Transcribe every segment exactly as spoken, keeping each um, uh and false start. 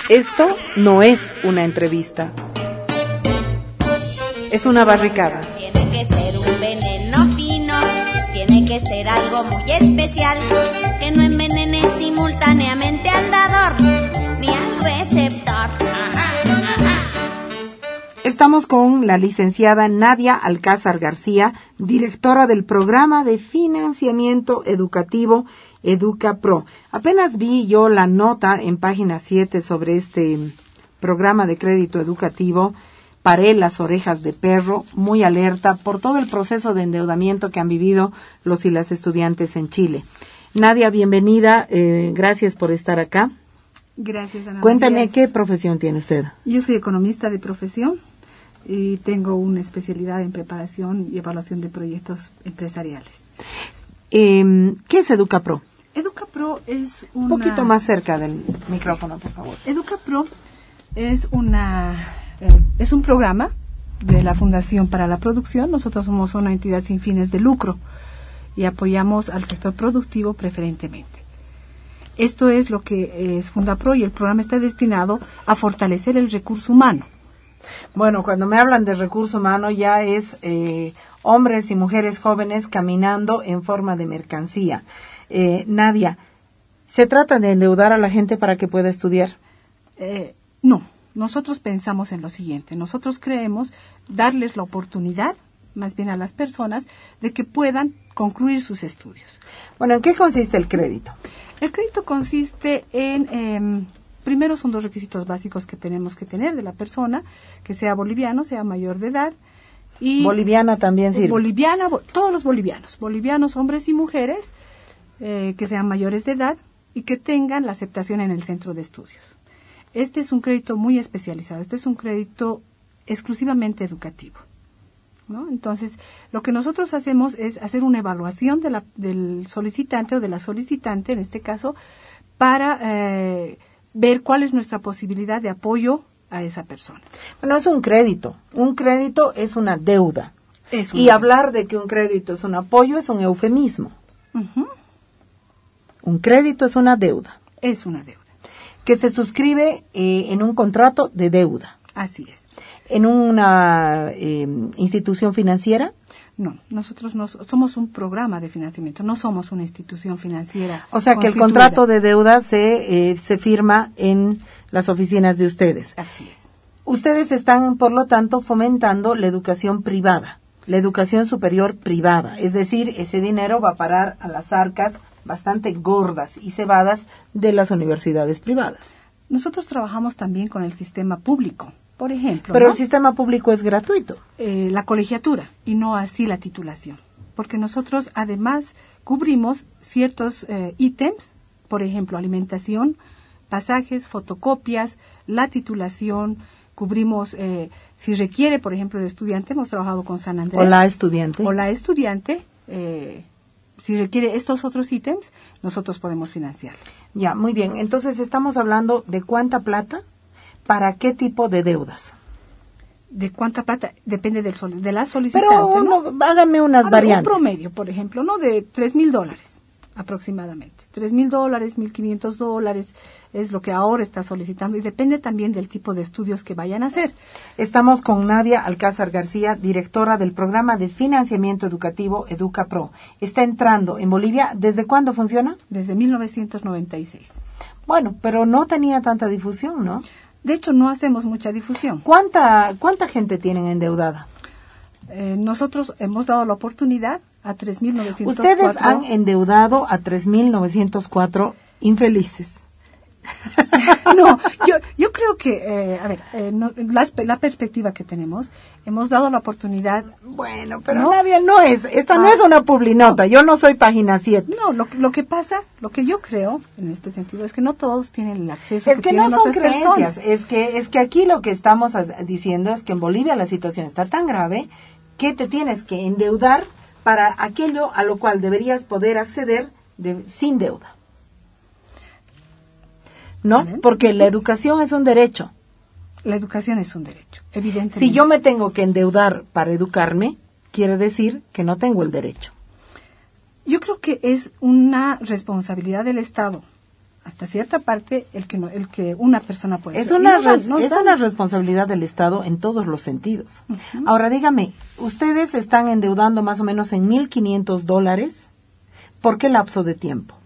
Esto no es una entrevista. Es una barricada. Tiene que ser un veneno fino, tiene que ser algo muy especial, que no envenene simultáneamente al dador ni al receptor. Ajá, ajá. Estamos con la licenciada Nadia Alcázar García, directora del programa de financiamiento educativo EducaPro. Apenas vi yo la nota en página siete sobre este programa de crédito educativo. Paré las orejas de perro, muy alerta por todo el proceso de endeudamiento que han vivido los y las estudiantes en Chile. Nadia, bienvenida, eh, gracias por estar acá. Gracias, Ana. Cuéntame, María. ¿qué profesión tiene usted? Yo soy economista de profesión y tengo una especialidad en preparación y evaluación de proyectos empresariales. Eh, ¿Qué es EducaPro? EducaPro es una... Un poquito más cerca del micrófono, por favor. EducaPro es una eh, es un programa de la Fundación para la Producción. Nosotros somos una entidad sin fines de lucro y apoyamos al sector productivo preferentemente. Esto es lo que es FundaPro, y el programa está destinado a fortalecer el recurso humano. Bueno, cuando me hablan de recurso humano ya es eh, hombres y mujeres jóvenes caminando en forma de mercancía. Eh, Nadia, ¿se trata de endeudar a la gente para que pueda estudiar? Eh, no, nosotros pensamos en lo siguiente. Nosotros creemos darles la oportunidad, más bien a las personas, de que puedan concluir sus estudios. Bueno, ¿en qué consiste el crédito? El crédito consiste en, eh, primero son dos requisitos básicos que tenemos que tener de la persona, que sea boliviano, sea mayor de edad. Y Boliviana también sirve. Boliviana, bo- todos los bolivianos, bolivianos, hombres y mujeres, eh, que sean mayores de edad y que tengan la aceptación en el centro de estudios. Este es un crédito muy especializado, este es un crédito exclusivamente educativo, ¿no? Entonces, lo que nosotros hacemos es hacer una evaluación de la, del solicitante o de la solicitante, en este caso, para eh, ver cuál es nuestra posibilidad de apoyo a esa persona. Bueno, es un crédito. Un crédito es una deuda. Es Y una- hablar de que un crédito es un apoyo es un eufemismo. Ujú. Un crédito es una deuda Es una deuda, que se suscribe eh, en un contrato de deuda. así es. En una eh, institución financiera. No, nosotros no so- somos un programa de financiamiento, no somos una institución financiera. O sea que el constituida. contrato de deuda se, eh, se firma en las oficinas de ustedes. Así es. Ustedes están, por lo tanto, fomentando la educación privada, la educación superior privada. Es decir, ese dinero va a parar a las arcas bastante gordas y cebadas de las universidades privadas. Nosotros trabajamos también con el sistema público, por ejemplo, Pero ¿no? el sistema público es gratuito. Eh, la colegiatura y no así la titulación, porque nosotros además cubrimos ciertos eh, ítems, por ejemplo, alimentación, pasajes, fotocopias, la titulación, cubrimos, eh, si requiere, por ejemplo, el estudiante, hemos trabajado con San Andrés. O la estudiante. O la estudiante, eh, si requiere estos otros ítems, nosotros podemos financiarlo. Ya, muy bien. Entonces estamos hablando de cuánta plata para qué tipo de deudas. ¿De cuánta plata? Depende del sol- de la solicitante, Pero ¿no? uno, hágame unas A ver, variantes. un promedio, por ejemplo, ¿no? De tres mil dólares aproximadamente. Tres mil dólares, mil quinientos dólares es lo que ahora está solicitando, y depende también del tipo de estudios que vayan a hacer. Estamos con Nadia Alcázar García, directora del programa de financiamiento educativo EducaPro. Está entrando en Bolivia. ¿Desde cuándo funciona? Desde mil novecientos noventa y seis. Bueno, pero no tenía tanta difusión, ¿no? De hecho, no hacemos mucha difusión. ¿Cuánta, cuánta gente tienen endeudada? Eh, nosotros hemos dado la oportunidad a tres mil novecientos cuatro. Ustedes han endeudado a tres mil novecientos cuatro infelices. No, yo, yo creo que, eh, a ver, eh, no, la, la perspectiva que tenemos, hemos dado la oportunidad. Bueno, pero ¿no? Nadia, no es, esta Ah. no es una publinota, yo no soy página siete. No, lo, que- lo que pasa, lo que yo creo en este sentido es que no todos tienen el acceso Es que no tienen son otras creencias, personas. es que, es que aquí lo que estamos as- diciendo es que en Bolivia la situación está tan grave que te tienes que endeudar para aquello a lo cual deberías poder acceder de, sin deuda. ¿No? Bien. Porque la educación es un derecho. La educación es un derecho, evidentemente. Si yo me tengo que endeudar para educarme, quiere decir que no tengo el derecho. Yo creo que es una responsabilidad del Estado hasta cierta parte el que no, el que una persona puede es hacer. una no dan, res, no es dan. una responsabilidad del Estado en todos los sentidos. Uh-huh. Ahora dígame, ustedes están endeudando más o menos en mil quinientos dólares. ¿Por qué lapso de tiempo?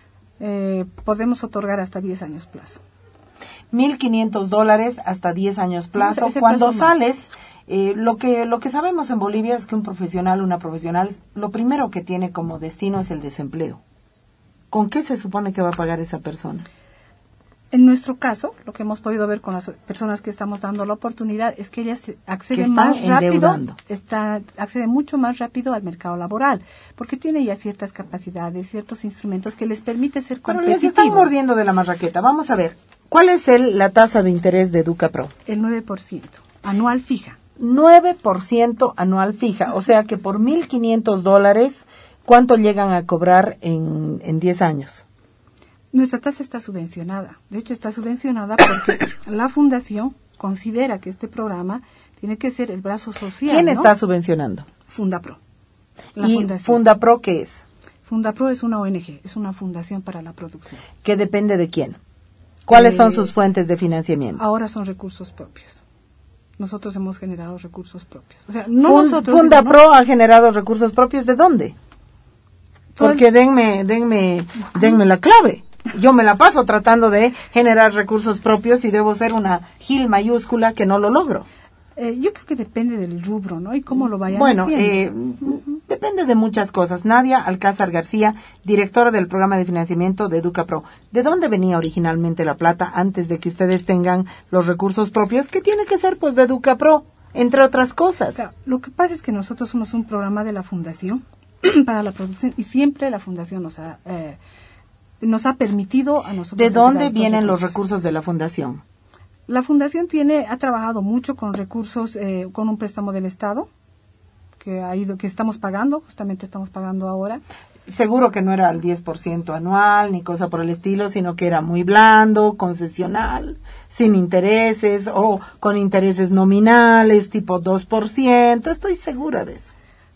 Eh, podemos otorgar hasta diez años plazo. mil quinientos dólares hasta diez años plazo. No, ese Cuando plazo sales, eh, lo que lo que sabemos en Bolivia es que un profesional, una profesional, lo primero que tiene como destino es el desempleo. ¿Con qué se supone que va a pagar esa persona? En nuestro caso, lo que hemos podido ver con las personas que estamos dando la oportunidad es que ellas acceden están más rápido, endeudando. está, acceden mucho más rápido al mercado laboral, porque tiene ya ciertas capacidades, ciertos instrumentos que les permite ser Pero competitivos. les están mordiendo de la marraqueta. Vamos a ver, ¿cuál es el, la tasa de interés de EducaPro? El nueve por ciento, anual fija. nueve por ciento anual fija, o sea que por mil quinientos dólares, ¿cuánto llegan a cobrar en, en diez años? Nuestra tasa está subvencionada. De hecho, está subvencionada porque la fundación considera que este programa tiene que ser el brazo social. ¿Quién ¿no? está subvencionando? Fundapro. La ¿Y fundación. Fundapro qué es? Fundapro es una O N G, es una fundación para la producción. ¿Que depende de quién? ¿Cuáles Eh, son sus fuentes de financiamiento? Ahora son recursos propios. Nosotros hemos generado recursos propios. O sea, no Fun- nosotros. Fundapro sino, ¿no? ha generado recursos propios, ¿de dónde? Todo el- Porque denme, denme, denme la clave. Yo me la paso tratando de generar recursos propios y debo ser una gil mayúscula que no lo logro. Eh, yo creo que depende del rubro, ¿no? Y cómo lo vayan Bueno, haciendo. eh, depende de muchas cosas. Nadia Alcázar García, directora del programa de financiamiento de EducaPro. ¿De dónde venía originalmente la plata antes de que ustedes tengan los recursos propios? Que tiene que ser, pues, de EducaPro, entre otras cosas. Claro, lo que pasa es que nosotros somos un programa de la fundación para la producción y siempre la fundación nos ha eh, nos ha permitido a nosotros. ¿De dónde entregar estos vienen los recursos de la fundación? La fundación tiene ha trabajado mucho con recursos, eh, con un préstamo del Estado que ha ido, que estamos pagando, justamente estamos pagando ahora. Seguro que no era al diez por ciento anual ni cosa por el estilo, sino que era muy blando, concesional, sin intereses o con intereses nominales, tipo dos por ciento. Estoy segura de eso.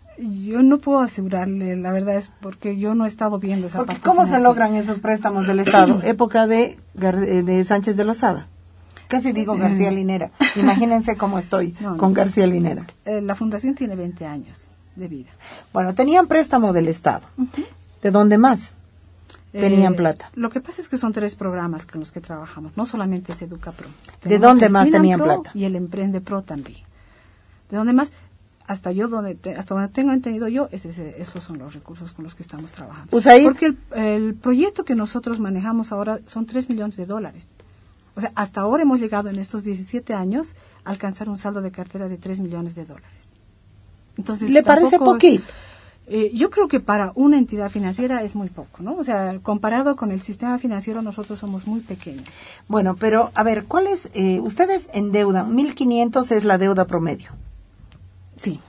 Yo no puedo asegurarle, la verdad es porque yo no he estado viendo esa Porque parte. ¿cómo se financiera. logran esos préstamos del Estado? Época de, Gar- eh, de Sánchez de Lozada. Casi digo García Linera. Imagínense cómo estoy No, no. con García Linera. Eh, la fundación tiene veinte años de vida. Bueno, tenían préstamo del Estado. Ujú. ¿De dónde más tenían Eh, plata? Lo que pasa es que son tres programas con los que trabajamos, no solamente es EducaPro. ¿De Tenemos dónde el más Finan tenían Pro plata? Y el Emprende Pro también. ¿De dónde más? Hasta yo donde te- hasta donde tengo entendido yo, ese, ese- esos son los recursos con los que estamos trabajando. Usaid. Porque el, el proyecto que nosotros manejamos ahora son tres millones de dólares. O sea, hasta ahora hemos llegado en estos diecisiete años a alcanzar un saldo de cartera de tres millones de dólares. Entonces, ¿Le parece tampoco- poquito? Eh, yo creo que para una entidad financiera es muy poco, ¿no? O sea, comparado con el sistema financiero, nosotros somos muy pequeños. Bueno, pero a ver, ¿cuál es? Eh, ustedes endeudan, mil quinientos es la deuda promedio. Sí.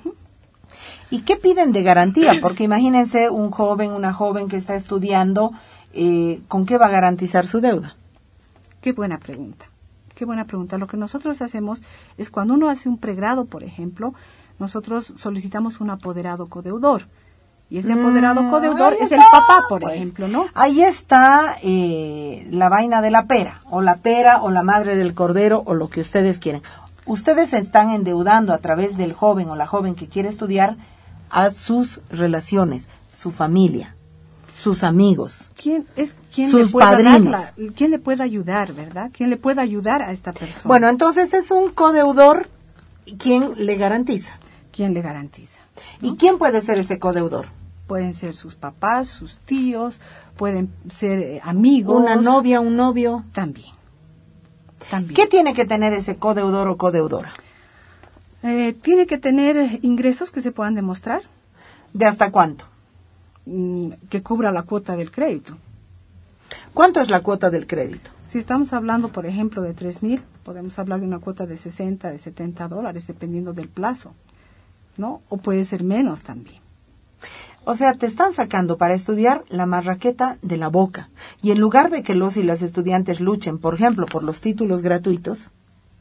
¿Y qué piden de garantía? Porque imagínense un joven, una joven que está estudiando, eh, ¿con qué va a garantizar su deuda? Qué buena pregunta. Qué buena pregunta. Lo que nosotros hacemos es cuando uno hace un pregrado, por ejemplo, nosotros solicitamos un apoderado codeudor. Y ese apoderado Mm, codeudor ahí es el está, papá, por pues. ejemplo, ¿no? Ahí está eh, la vaina de la pera, o la pera, o la madre del cordero, o lo que ustedes quieren. Ustedes se están endeudando a través del joven o la joven que quiere estudiar a sus relaciones, su familia, sus amigos. ¿Quién es quien Sus le pueda dar padrinos. la- quién le puede ayudar, ¿verdad? ¿Quién le puede ayudar a esta persona? Bueno, entonces es un codeudor quien le garantiza. ¿Quién le garantiza? ¿Y quién puede ser ese codeudor? Pueden ser sus papás, sus tíos, pueden ser eh, amigos. Una novia, un novio. También. También. ¿Qué tiene que tener ese codeudor o codeudora? Eh, tiene que tener ingresos que se puedan demostrar, ¿De hasta cuánto? mm, que cubra la cuota del crédito. ¿Cuánto es la cuota del crédito? Si estamos hablando, por ejemplo, de tres mil, podemos hablar de una cuota de sesenta, de setenta dólares, dependiendo del plazo, ¿no? O puede ser menos también. O sea, te están sacando para estudiar la marraqueta de la boca. Y en lugar de que los y las estudiantes luchen, por ejemplo, por los títulos gratuitos,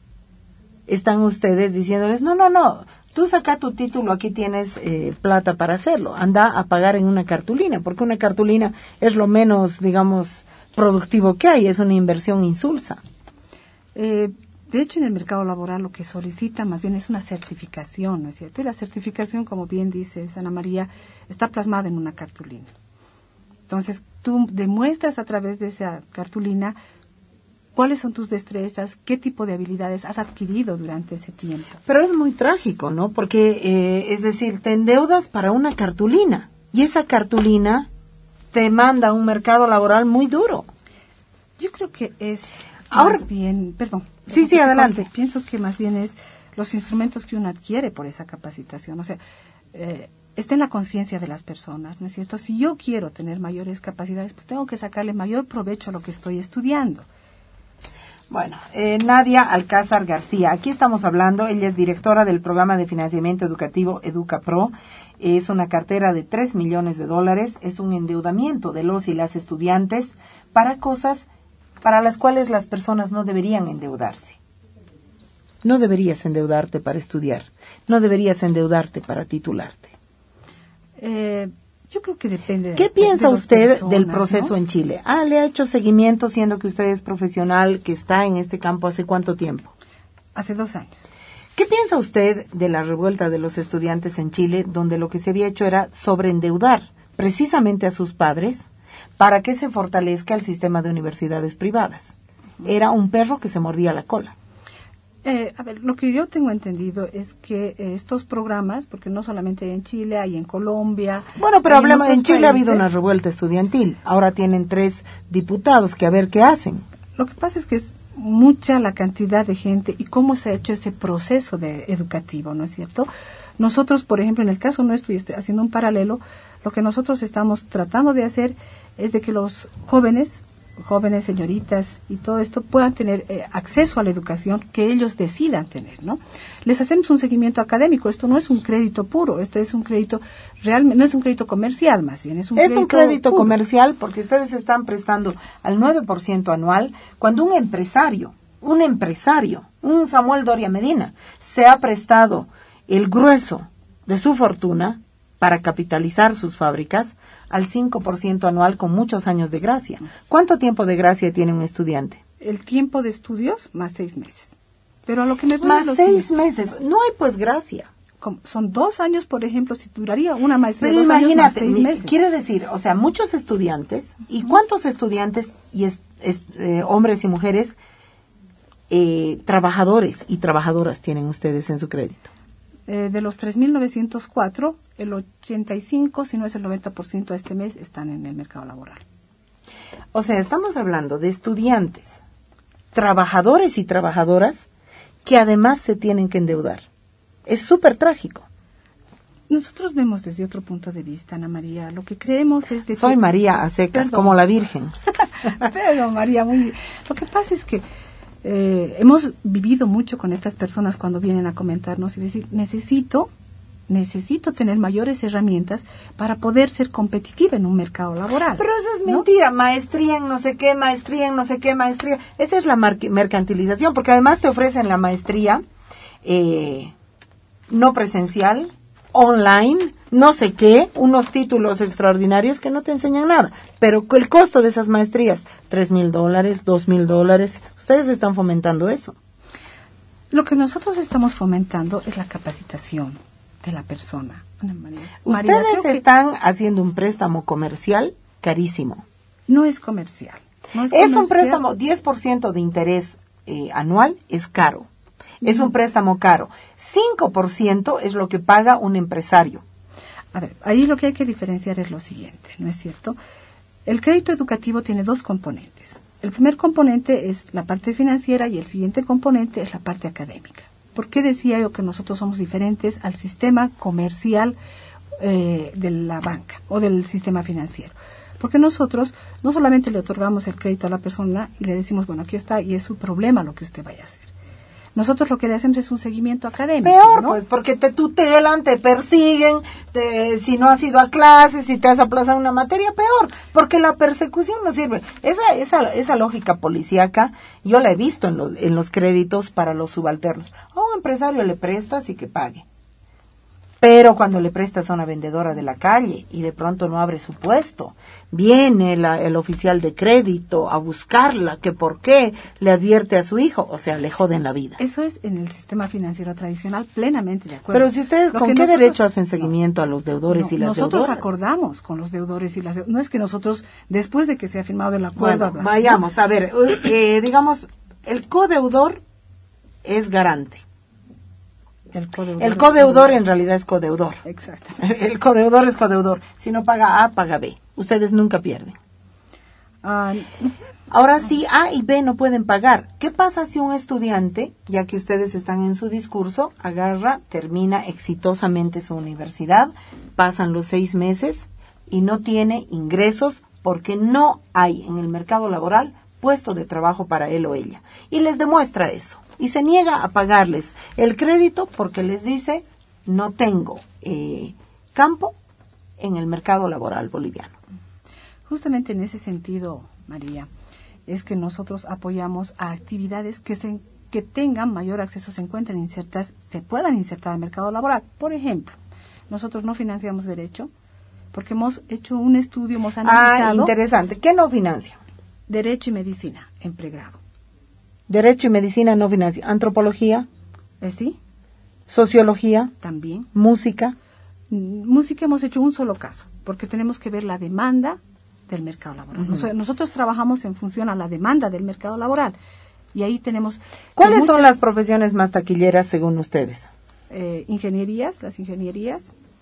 están ustedes diciéndoles, no, no, no, tú saca tu título, aquí tienes eh, plata para hacerlo. Anda a pagar en una cartulina, porque una cartulina es lo menos, digamos, productivo que hay, es una inversión insulsa. Eh, de hecho, en el mercado laboral lo que solicita más bien es una certificación, ¿no es cierto? Y la certificación, como bien dice Ana María, está plasmada en una cartulina. Entonces, tú demuestras a través de esa cartulina cuáles son tus destrezas, qué tipo de habilidades has adquirido durante ese tiempo. Pero es muy trágico, ¿no? Porque, eh, es decir, te endeudas para una cartulina y esa cartulina te manda a un mercado laboral muy duro. Yo creo que es Ahora, más bien, perdón. Sí, sí, adelante. Corte, pienso que más bien es los instrumentos que uno adquiere por esa capacitación. O sea, eh, está en la conciencia de las personas, ¿no es cierto? Si yo quiero tener mayores capacidades, pues tengo que sacarle mayor provecho a lo que estoy estudiando. Bueno, eh, Nadia Alcázar García, aquí estamos hablando, ella es directora del programa de financiamiento educativo EducaPro, es una cartera de tres millones de dólares, es un endeudamiento de los y las estudiantes para cosas para las cuales las personas no deberían endeudarse. No deberías endeudarte para estudiar, no deberías endeudarte para titularte. Eh... Yo creo que depende. ¿Qué de, piensa de usted personas, del proceso, ¿no? en Chile? Ah, le ha hecho seguimiento, siendo que usted es profesional, que está en este campo hace cuánto tiempo. Hace dos años. ¿Qué piensa usted de la revuelta de los estudiantes en Chile, donde lo que se había hecho era sobreendeudar precisamente a sus padres para que se fortalezca el sistema de universidades privadas? Era un perro que se mordía la cola. Eh, a ver, lo que yo tengo entendido es que eh, estos programas, porque no solamente en Chile, hay en Colombia. Bueno, pero hablemos, en Chile países. Ha habido una revuelta estudiantil. Ahora tienen tres diputados que a ver qué hacen. Lo que pasa es que es mucha la cantidad de gente y cómo se ha hecho ese proceso de educativo, ¿no es cierto? Nosotros, por ejemplo, en el caso nuestro, y haciendo un paralelo, lo que nosotros estamos tratando de hacer es de que los jóvenes jóvenes, señoritas y todo esto puedan tener eh, acceso a la educación que ellos decidan tener, ¿no? Les hacemos un seguimiento académico. Esto no es un crédito puro, esto es un crédito realmente, no es un crédito comercial, más bien es un es crédito un crédito puro. comercial porque ustedes están prestando al nueve por ciento anual cuando un empresario, un empresario, un Samuel Doria Medina se ha prestado el grueso de su fortuna para capitalizar sus fábricas al cinco por ciento anual con muchos años de gracia. ¿Cuánto tiempo de gracia tiene un estudiante? El tiempo de estudios más seis meses. Pero a lo que me voy Más lo seis siguiente. meses. No hay pues gracia. Como son dos años, por ejemplo, si duraría una maestría Pero dos años más imagínate, seis mi- meses. quiere decir, o sea, muchos estudiantes, ¿y cuántos estudiantes y es- es- eh, hombres y mujeres eh, trabajadores y trabajadoras tienen ustedes en su crédito? Eh, de los tres mil novecientos cuatro, el ochenta y cinco, si no es el noventa por ciento de este mes, están en el mercado laboral. O sea, estamos hablando de estudiantes, trabajadores y trabajadoras que además se tienen que endeudar. Es súper trágico. Nosotros vemos desde otro punto de vista, Ana María. Lo que creemos es de Soy que... María a secas, Perdón. como la Virgen. Pero, María, muy bien. Lo que pasa es que eh, hemos vivido mucho con estas personas cuando vienen a comentarnos y decir, necesito, necesito tener mayores herramientas para poder ser competitiva en un mercado laboral. Pero eso es ¿no? mentira, maestría en no sé qué, maestría en no sé qué, maestría. Esa es la mar- mercantilización, porque además te ofrecen la maestría eh, no presencial, online, no sé qué, unos títulos extraordinarios que no te enseñan nada. Pero el costo de esas maestrías, tres mil dólares, dos mil dólares, ustedes están fomentando eso. Lo que nosotros estamos fomentando es la capacitación de la persona. Ana María. María, Ustedes creo que están haciendo un préstamo comercial carísimo. no es comercial. No es, Es un comercial. préstamo, diez por ciento de interés eh, anual es caro. Es un préstamo caro. cinco por ciento es lo que paga un empresario. A ver, ahí lo que hay que diferenciar es lo siguiente, ¿no es cierto? El crédito educativo tiene dos componentes. El primer componente es la parte financiera y el siguiente componente es la parte académica. ¿Por qué decía yo que nosotros somos diferentes al sistema comercial eh, de la banca o del sistema financiero? Porque nosotros no solamente le otorgamos el crédito a la persona y le decimos, bueno, aquí está y es su problema lo que usted vaya a hacer. Nosotros lo que le hacemos es un seguimiento académico. Peor, ¿no? pues, porque te tutelan, te persiguen, te, si no has ido a clases, si te has aplazado una materia, peor, porque la persecución no sirve. Esa, esa, esa lógica policíaca, yo la he visto en los, en los créditos para los subalternos. A un empresario le prestas y que pague. Pero cuando le prestas a una vendedora de la calle y de pronto no abre su puesto, viene la, el oficial de crédito a buscarla, que por qué le advierte a su hijo, o sea, le joden la vida. Eso es en el sistema financiero tradicional, plenamente de acuerdo. Pero si ustedes, Lo ¿con que qué nosotros, derecho hacen seguimiento no, a los deudores no, y las nosotros deudoras? Nosotros acordamos con los deudores y las deudoras. No es que nosotros, después de que se ha firmado el acuerdo... Bueno, hablamos, vayamos, a ver, eh, digamos, el codeudor es garante. El codeudor, el codeudor en realidad es codeudor. Exacto. El codeudor es codeudor. Si no paga A, paga B. Ustedes nunca pierden. Uh, Ahora sí, A y B no pueden pagar. ¿Qué pasa si un estudiante, ya que ustedes están en su discurso, agarra, termina exitosamente su universidad, pasan los seis meses y no tiene ingresos porque no hay en el mercado laboral puesto de trabajo para él o ella? Y les demuestra eso. Y se niega a pagarles el crédito porque les dice, no tengo eh, campo en el mercado laboral boliviano. Justamente en ese sentido, María, es que nosotros apoyamos a actividades que se, que tengan mayor acceso, se encuentren insertas, se puedan insertar al mercado laboral. Por ejemplo, nosotros no financiamos derecho porque hemos hecho un estudio, hemos analizado... Ah, interesante. ¿Qué no financia? Derecho y medicina en pregrado. Derecho y medicina no financia. Antropología. ¿Eh, sí? Sociología. También. Música. Música hemos hecho un solo caso, porque tenemos que ver la demanda del mercado laboral. Uh-huh. Nos, nosotros trabajamos en función a la demanda del mercado laboral. Y ahí tenemos... ¿Cuáles muchas, son las profesiones más taquilleras según ustedes? Eh, ingenierías, las ingenierías.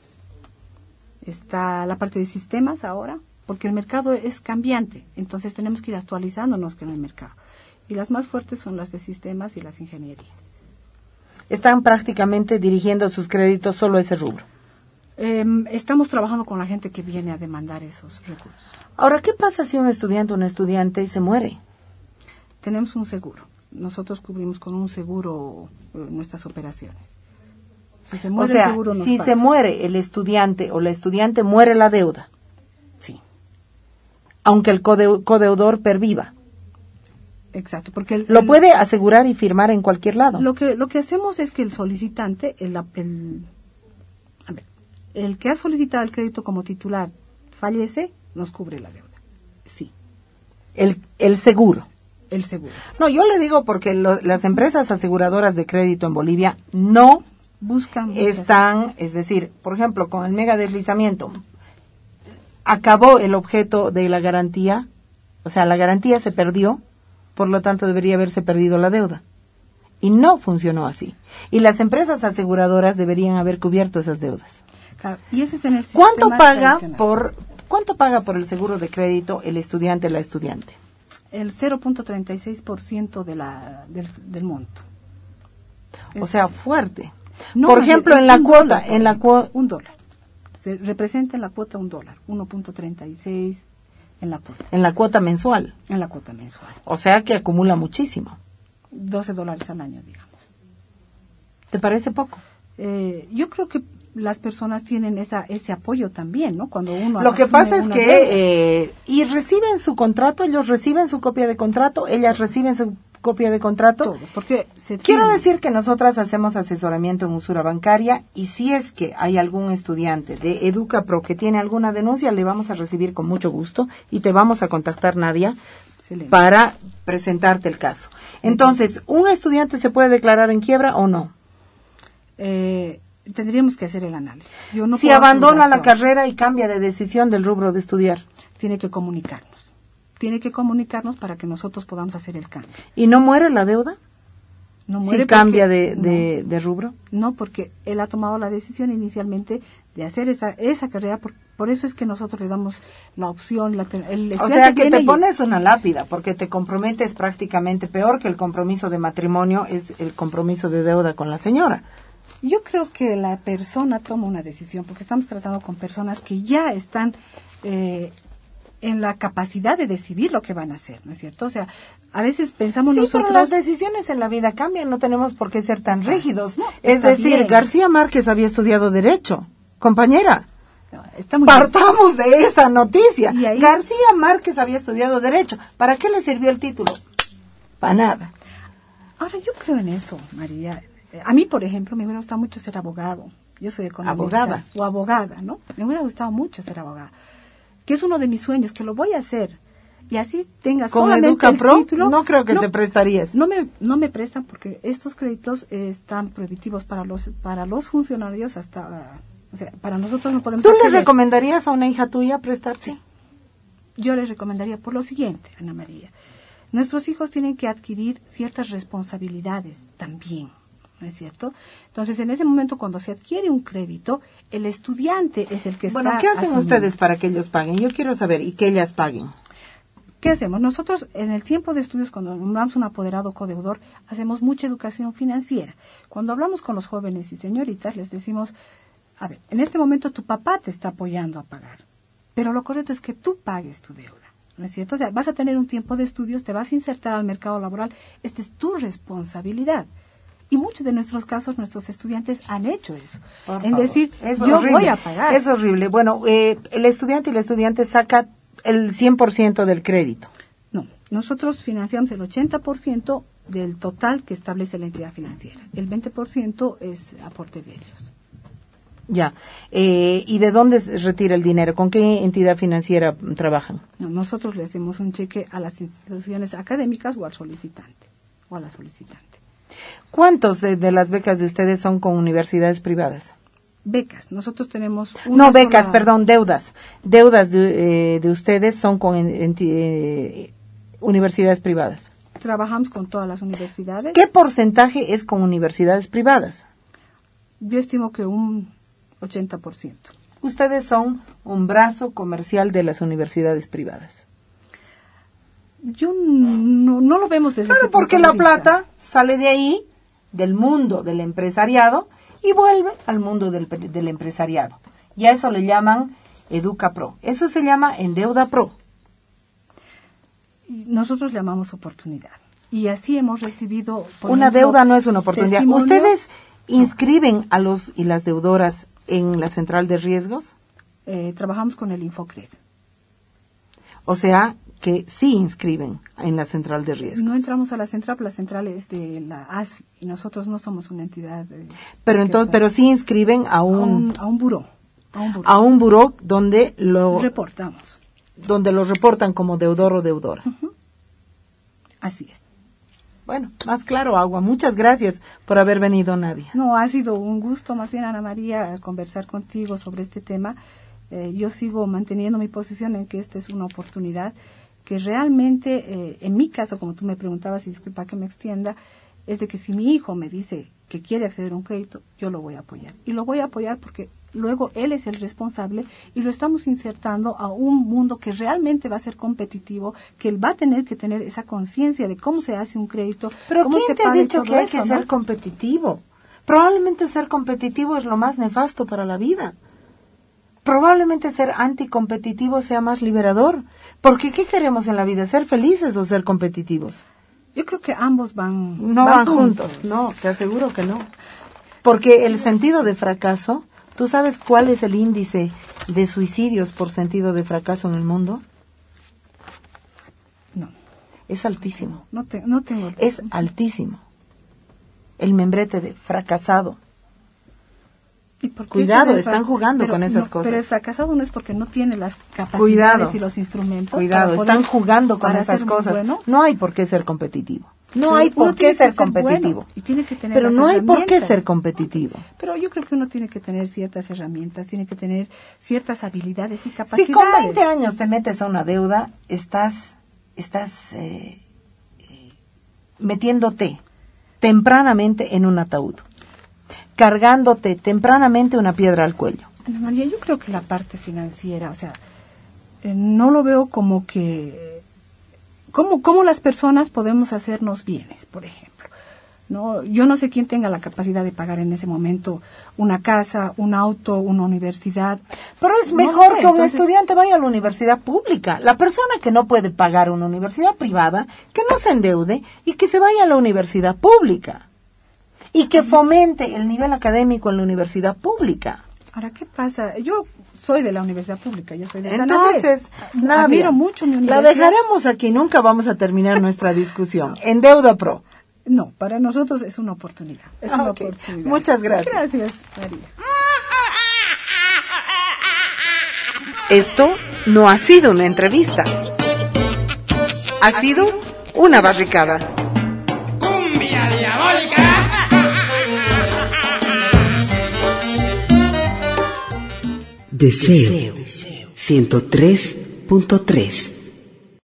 Está la parte de sistemas ahora, porque el mercado es cambiante. Entonces tenemos que ir actualizándonos con el mercado. Y las más fuertes son las de sistemas y las ingenierías. ¿Están prácticamente dirigiendo sus créditos solo a ese rubro? Eh, estamos trabajando con la gente que viene a demandar esos recursos. Ahora, ¿qué pasa si un estudiante o una estudiante se muere? Tenemos un seguro. Nosotros cubrimos con un seguro eh, nuestras operaciones. Si se muere o sea, el seguro nos si paga. Se muere el estudiante o la estudiante, muere la deuda. Sí. Aunque el code- codeudor perviva. Exacto, porque el, lo el, puede asegurar y firmar en cualquier lado. Lo que lo que hacemos es que el solicitante, el, el, a ver, el que ha solicitado el crédito como titular fallece, nos cubre la deuda. Sí. El el seguro. El seguro. No, yo le digo porque lo, las empresas aseguradoras de crédito en Bolivia no buscan están, es decir, por ejemplo, con el mega deslizamiento, acabó el objeto de la garantía, o sea, la garantía se perdió. Por lo tanto, debería haberse perdido la deuda. Y no funcionó así. Y las empresas aseguradoras deberían haber cubierto esas deudas. Claro, y ese es en el ¿Cuánto paga por cuánto paga por el seguro de crédito el estudiante o la estudiante? El cero punto treinta y seis por ciento de la del, del monto. O es, sea, fuerte. No, por ejemplo, en la cuota, dólar, en la cuota un dólar. Se representa en la cuota un dólar, uno punto treinta y seis. En la cuota. En la cuota mensual. En la cuota mensual. O sea que acumula muchísimo. doce dólares al año, digamos. ¿Te parece poco? Eh, yo creo que las personas tienen esa ese apoyo también, ¿no? Cuando uno Lo que pasa es que eh, y reciben su contrato, ellos reciben su copia de contrato, ellas reciben su copia de contrato. Todos, porque se Quiero decir que nosotras hacemos asesoramiento en usura bancaria y si es que hay algún estudiante de EducaPro que tiene alguna denuncia, le vamos a recibir con mucho gusto y te vamos a contactar, Nadia, Excelente. Para presentarte el caso. Entonces, ¿un estudiante se puede declarar en quiebra o no? Eh, tendríamos que hacer el análisis. Yo no si abandona la carrera y cambia de decisión del rubro de estudiar. Tiene que comunicarnos. Tiene que comunicarnos para que nosotros podamos hacer el cambio. ¿Y no muere la deuda? No muere si cambia porque, de, de, no, de rubro. No, porque él ha tomado la decisión inicialmente de hacer esa esa carrera. Por, por eso es que nosotros le damos la opción. La, el o sea que te y... pones una lápida, porque te comprometes prácticamente peor que el compromiso de matrimonio, es el compromiso de deuda con la señora. Yo creo que la persona toma una decisión, porque estamos tratando con personas que ya están... Eh, en la capacidad de decidir lo que van a hacer, ¿no es cierto? O sea, a veces pensamos sí, nosotros... pero las decisiones en la vida cambian, no tenemos por qué ser tan rígidos. No, es decir, bien. García Márquez había estudiado Derecho, compañera. No, está muy Partamos bien. de esa noticia. Ahí... García Márquez había estudiado Derecho. ¿Para qué le sirvió el título? Para nada. Ahora, yo creo en eso, María. A mí, por ejemplo, me hubiera gustado mucho ser abogado. Yo soy economista. Abogada. O abogada, ¿no? Me hubiera gustado mucho ser abogada. Que es uno de mis sueños, que lo voy a hacer. Y así tenga ¿Con solamente EducaPro? el título. No creo que no, te prestarías. No me, no me prestan porque estos créditos eh, están prohibitivos para los, para los funcionarios hasta... Uh, o sea, para nosotros no podemos... ¿Tú le acceder. recomendarías a una hija tuya prestarse? Sí. Yo les recomendaría por lo siguiente, Ana María. Nuestros hijos tienen que adquirir ciertas responsabilidades también, ¿no es cierto? Entonces, en ese momento, cuando se adquiere un crédito, el estudiante es el que está... Bueno, ¿qué hacen asumiendo. ustedes para que ellos paguen? Yo quiero saber, y que ellas paguen. ¿Qué hacemos? Nosotros, en el tiempo de estudios, cuando nombramos un apoderado codeudor, hacemos mucha educación financiera. Cuando hablamos con los jóvenes y señoritas, les decimos, a ver, en este momento tu papá te está apoyando a pagar, pero lo correcto es que tú pagues tu deuda. ¿No es cierto? O sea, vas a tener un tiempo de estudios, te vas a insertar al mercado laboral, esta es tu responsabilidad. Y muchos de nuestros casos, nuestros estudiantes han hecho eso. Por en favor. decir, Es yo horrible. voy a pagar. Es horrible. Bueno, eh, el estudiante y la estudiante saca el cien por ciento del crédito. No, nosotros financiamos el ochenta por ciento del total que establece la entidad financiera. El veinte por ciento es aporte de ellos. Ya. Eh, ¿Y de dónde se retira el dinero? ¿Con qué entidad financiera trabajan? No, nosotros le hacemos un cheque a las instituciones académicas o al solicitante, o a la solicitante. ¿Cuántos de, de las becas de ustedes son con universidades privadas? Becas, nosotros tenemos una No, becas, sola- perdón, deudas. Deudas de, eh, de ustedes son con en- en- eh, universidades privadas. Trabajamos con todas las universidades. ¿Qué porcentaje es con universidades privadas? Yo estimo que un ochenta por ciento. Ustedes son un brazo comercial de las universidades privadas. Yo no, no lo vemos desde Claro, ese punto porque de la vista. plata sale de ahí, del mundo del empresariado, y vuelve al mundo del, del empresariado. Y a eso le llaman EducaPro. Eso se llama EndeudaPro. Nosotros llamamos oportunidad. Y así hemos recibido... por Una ejemplo, deuda no es una oportunidad. testimonios. ¿Ustedes inscriben a los y las deudoras en la central de riesgos? Eh, trabajamos con el Infocred. O sea, que sí inscriben en la central de riesgos. No entramos a la central, la central es de la A S F I y nosotros no somos una entidad... eh, Pero que- entonces, pero sí inscriben a a un, un, a un buró. A un buró. a un buró donde lo Reportamos. donde lo reportan como deudor o deudora. Así es. Bueno, más claro, Agua. Muchas gracias por haber venido, Nadia. No, ha sido un gusto, más bien, Ana María, conversar contigo sobre este tema. Eh, yo sigo manteniendo mi posición en que esta es una oportunidad que realmente, eh, en mi caso, como tú me preguntabas, y disculpa que me extienda, es de que si mi hijo me dice que quiere acceder a un crédito, yo lo voy a apoyar. Y lo voy a apoyar porque luego él es el responsable y lo estamos insertando a un mundo que realmente va a ser competitivo, que él va a tener que tener esa conciencia de cómo se hace un crédito, Pero cómo ¿quién se te ha paga y dicho todo que hay eso, que ¿no? ser competitivo? Probablemente ser competitivo es lo más nefasto para la vida. Probablemente ser anticompetitivo sea más liberador. Porque ¿qué queremos en la vida? ¿Ser felices o ser competitivos? Yo creo que ambos van, No van juntos. No, te aseguro que no. Porque el sentido de fracaso, ¿tú sabes cuál es el índice de suicidios por sentido de fracaso en el mundo? No, Es altísimo. no, te- no tengo... Es altísimo. El membrete de fracasado. ¿Y por qué Cuidado, se ve están fra- jugando pero con esas no, cosas. Pero el fracasado no es porque no tiene las capacidades Cuidado. y los instrumentos. Cuidado, para poder- están jugando con para esas ser cosas. bueno. No hay por qué ser competitivo. No Pero hay uno por tiene qué que ser ser competitivo. bueno y tiene que tener Pero las no hay por qué herramientas. ser competitivo. Pero yo creo que uno tiene que tener ciertas herramientas, tiene que tener ciertas habilidades y capacidades. Si con veinte años te metes a una deuda, estás, estás eh, eh, metiéndote tempranamente en un ataúd, cargándote tempranamente una piedra al cuello. Ana María, yo creo que la parte financiera, o sea, eh, no lo veo como que... ¿Cómo, ¿Cómo las personas podemos hacernos bienes, por ejemplo? No, yo no sé quién tenga la capacidad de pagar en ese momento una casa, un auto, una universidad. Pero es No mejor sé, que un entonces- estudiante vaya a la universidad pública. La persona que no puede pagar una universidad privada, que no se endeude y que se vaya a la universidad pública. Y que fomente el nivel académico en la universidad pública. Ahora, ¿qué pasa? Yo soy de la universidad pública, yo soy de San Andrés. Entonces, Nadia, Admiro mucho mi la universidad. dejaremos aquí, nunca vamos a terminar nuestra discusión. EndeudaPro. No, para nosotros es una oportunidad. Es Ah, una ok. oportunidad. Muchas gracias. Gracias, María. Esto no ha sido una entrevista. Ha sido una barricada. ¡Cumbia diabólica! Deseo ciento tres punto tres.